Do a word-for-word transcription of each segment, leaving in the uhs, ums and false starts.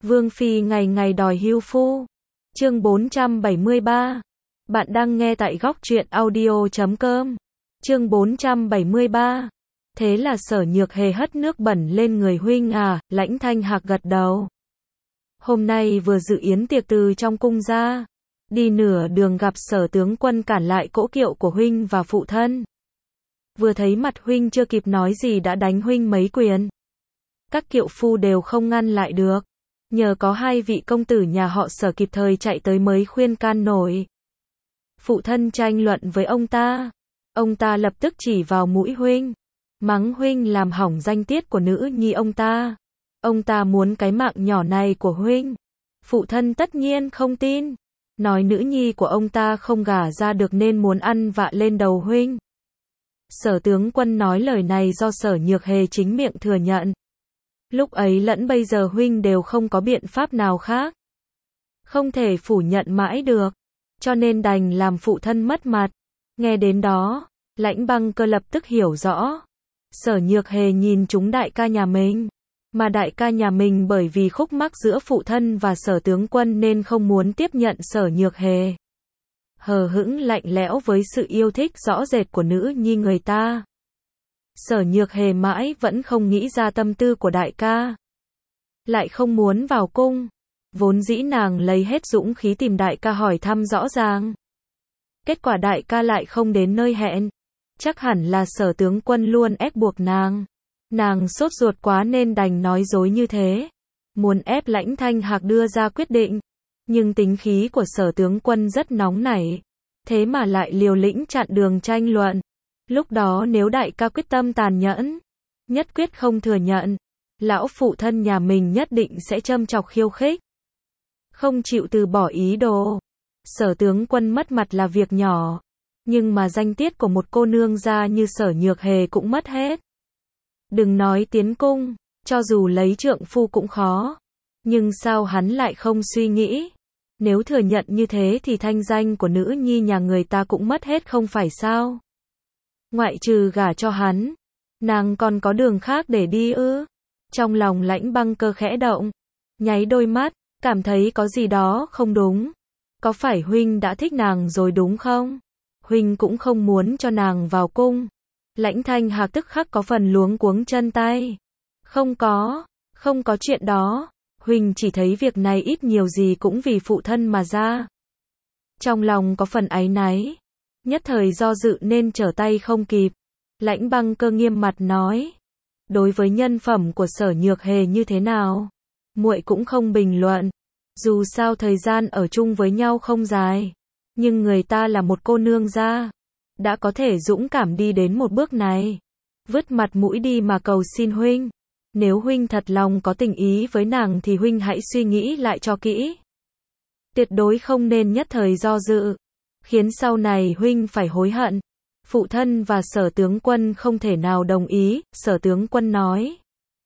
Vương phi ngày ngày đòi hưu phu. Chương bốn trăm bảy mươi ba. Bạn đang nghe tại góc truyện audio chấm com. Chương bốn trăm bảy mươi ba. Thế là Sở Nhược Hề hất nước bẩn lên người huynh à? Lãnh Thanh Hạc gật đầu. Hôm nay vừa dự yến tiệc từ trong cung ra, đi nửa đường gặp Sở tướng quân cản lại cỗ kiệu của huynh và phụ thân. Vừa thấy mặt huynh chưa kịp nói gì đã đánh huynh mấy quyền. Các kiệu phu đều không ngăn lại được. Nhờ có hai vị công tử nhà họ Sở kịp thời chạy tới mới khuyên can nổi. Phụ thân tranh luận với ông ta. Ông ta lập tức chỉ vào mũi huynh, mắng huynh làm hỏng danh tiết của nữ nhi ông ta. Ông ta muốn cái mạng nhỏ này của huynh. Phụ thân tất nhiên không tin. Nói nữ nhi của ông ta không gả ra được nên muốn ăn vạ lên đầu huynh. Sở tướng quân nói lời này do Sở Nhược Hề chính miệng thừa nhận. Lúc ấy lẫn bây giờ huynh đều không có biện pháp nào khác. Không thể phủ nhận mãi được. Cho nên đành làm phụ thân mất mặt. Nghe đến đó, Lãnh Băng Cơ lập tức hiểu rõ. Sở Nhược Hề nhìn chúng đại ca nhà mình. Mà đại ca nhà mình bởi vì khúc mắc giữa phụ thân và Sở tướng quân nên không muốn tiếp nhận Sở Nhược Hề. Hờ hững lạnh lẽo với sự yêu thích rõ rệt của nữ nhi người ta. Sở Nhược Hề mãi vẫn không nghĩ ra tâm tư của đại ca. Lại không muốn vào cung. Vốn dĩ nàng lấy hết dũng khí tìm đại ca hỏi thăm rõ ràng. Kết quả đại ca lại không đến nơi hẹn. Chắc hẳn là Sở tướng quân luôn ép buộc nàng. Nàng sốt ruột quá nên đành nói dối như thế. Muốn ép Lãnh Thanh Hạc đưa ra quyết định. Nhưng tính khí của Sở tướng quân rất nóng nảy. Thế mà lại liều lĩnh chặn đường tranh luận. Lúc đó nếu đại ca quyết tâm tàn nhẫn, nhất quyết không thừa nhận, lão phụ thân nhà mình nhất định sẽ châm chọc khiêu khích. Không chịu từ bỏ ý đồ. Sở tướng quân mất mặt là việc nhỏ. Nhưng mà danh tiết của một cô nương gia như Sở Nhược Hề cũng mất hết. Đừng nói tiến cung, cho dù lấy trượng phu cũng khó. Nhưng sao hắn lại không suy nghĩ? Nếu thừa nhận như thế thì thanh danh của nữ nhi nhà người ta cũng mất hết không phải sao? Ngoại trừ gả cho hắn, nàng còn có đường khác để đi ư? Trong lòng Lãnh Băng Cơ khẽ động, nháy đôi mắt, cảm thấy có gì đó không đúng. Có phải huynh đã thích nàng rồi đúng không? Huynh cũng không muốn cho nàng vào cung. Lãnh Thanh Hạc tức khắc có phần luống cuống chân tay. Không có, không có chuyện đó. Huynh chỉ thấy việc này ít nhiều gì cũng vì phụ thân mà ra. Trong lòng có phần áy náy. Nhất thời do dự nên trở tay không kịp. Lãnh Băng Cơ nghiêm mặt nói. Đối với nhân phẩm của Sở Nhược Hề như thế nào, muội cũng không bình luận. Dù sao thời gian ở chung với nhau không dài. Nhưng người ta là một cô nương gia. Đã có thể dũng cảm đi đến một bước này. Vứt mặt mũi đi mà cầu xin huynh. Nếu huynh thật lòng có tình ý với nàng thì huynh hãy suy nghĩ lại cho kỹ. Tuyệt đối không nên nhất thời do dự. Khiến sau này huynh phải hối hận. Phụ thân và Sở tướng quân không thể nào đồng ý, Sở tướng quân nói.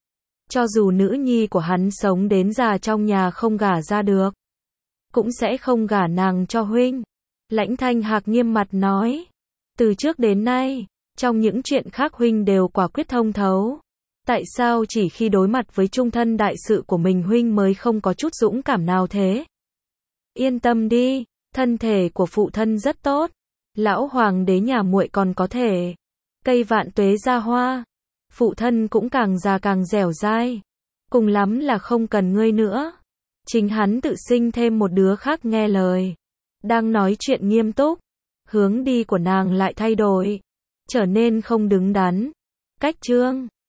Cho dù nữ nhi của hắn sống đến già trong nhà không gả ra được, cũng sẽ không gả nàng cho huynh. Lãnh Thanh Hạc nghiêm mặt nói. Từ trước đến nay, trong những chuyện khác huynh đều quả quyết thông thấu. Tại sao chỉ khi đối mặt với trung thân đại sự của mình huynh mới không có chút dũng cảm nào thế? Yên tâm đi, thân thể của phụ thân rất tốt. Lão hoàng đế nhà muội còn có thể cây vạn tuế ra hoa. Phụ thân cũng càng già càng dẻo dai. Cùng lắm là không cần ngươi nữa. Chính hắn tự sinh thêm một đứa khác nghe lời. Đang nói chuyện nghiêm túc, hướng đi của nàng lại thay đổi, trở nên không đứng đắn. Cách chương